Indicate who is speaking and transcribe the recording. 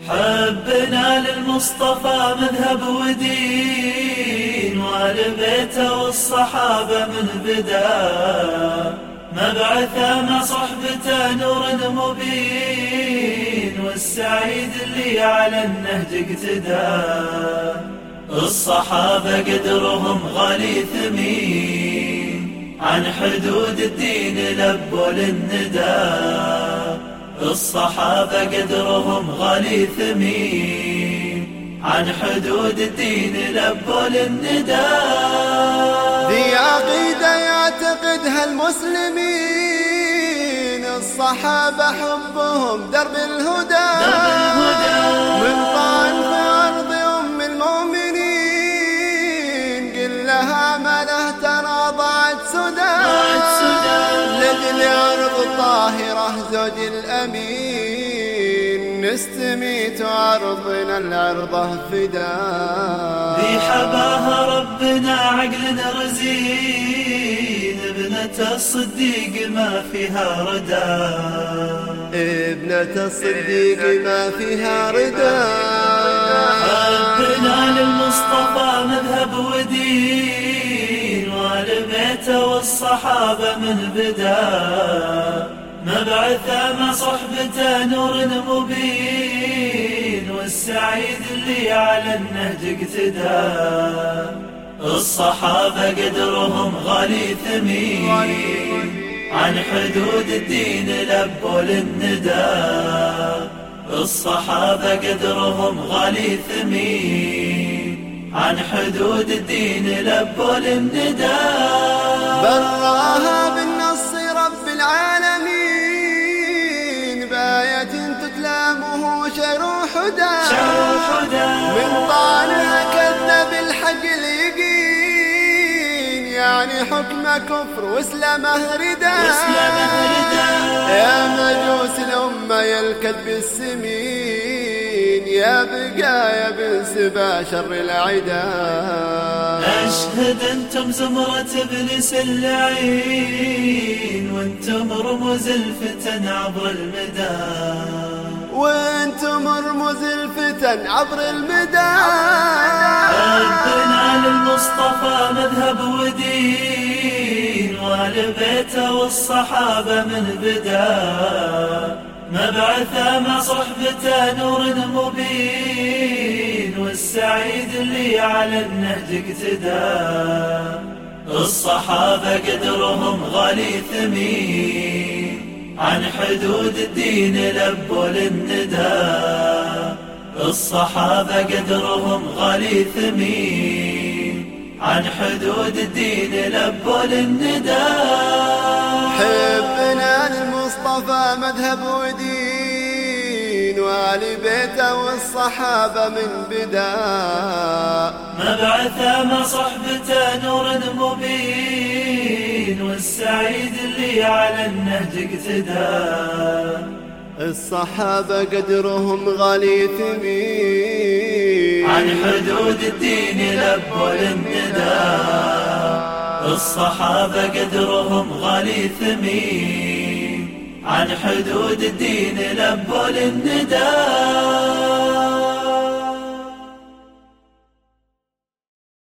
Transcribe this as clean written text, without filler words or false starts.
Speaker 1: حبنا للمصطفى مذهب ودين، وآل بيته والصحابة من بدا، مبعثه مع صحبته نور مبين، والسعيد اللي على النهج اقتدى. الصحابة قدرهم غالي ثمين، عن حدود الدين لبوا للندى. الصحابة قدرهم غالي ثمين، عن حدود الدين لبوا للندى.
Speaker 2: ذي عقيدة يعتقدها المسلمين، الصحابة حبهم درب الهدى. من طعن في أرض أم المؤمنين، قل لها ما له ترى ضاعت سدى. لجل أرض طاهرة زوج الأمين، نستميت عرضنا العرضه فداء.
Speaker 1: ذي حباها ربنا عقل رزين، ابنة الصديق ما فيها ردى.
Speaker 2: ابنة الصديق ما فيها ردى.
Speaker 1: حبنا للمصطفى مذهب ودين، وآل بيته والصحابة من بدا، مبعثه مع صحبته نور مبين، والسعيد اللي على النهج اقتدى. الصحابة قدرهم غالي ثمين، عن حدود الدين لبوا للندى. الصحابة قدرهم غالي ثمين، عن حدود الدين لبوا للندى.
Speaker 2: براها بالنص رب العالمين، بآية تتلامه شرح حدى. من طعنها كذب الحق اليقين، يعني حكم كفر واسلامه ردى. يا مجوس الأمة يا الكذب السمين، يا بقايا بنسبة شر العدا.
Speaker 1: أشهد أنتم زمرة إبليس اللعين، وأنتم رموز الفتن عبر المدى.
Speaker 2: وأنتم رموز الفتن عبر المدى.
Speaker 1: حبنا للمصطفى مذهب ودين، وآل بيته والصحابة من بدا، مبعثه مع صحبته نور مبين، والسعيد اللي على النهج اقتدى. الصحابة قدرهم غالي ثمين، عن حدود الدين لبوا للندى. الصحابة قدرهم غالي ثمين، عن حدود الدين لبوا للندى.
Speaker 2: حبنا للمصطفى مذهب ودين، وآل بيته والصحابة من بدا،
Speaker 1: مبعثه مع صحبته نور مبين، والسعيد اللي على النهج اقتدى.
Speaker 2: الصحابة قدرهم غالي ثمين،
Speaker 1: عن حدود الدين لبوا للندى. الصحابة قدرهم غالي ثمين، عن حدود الدين لبوا للندى.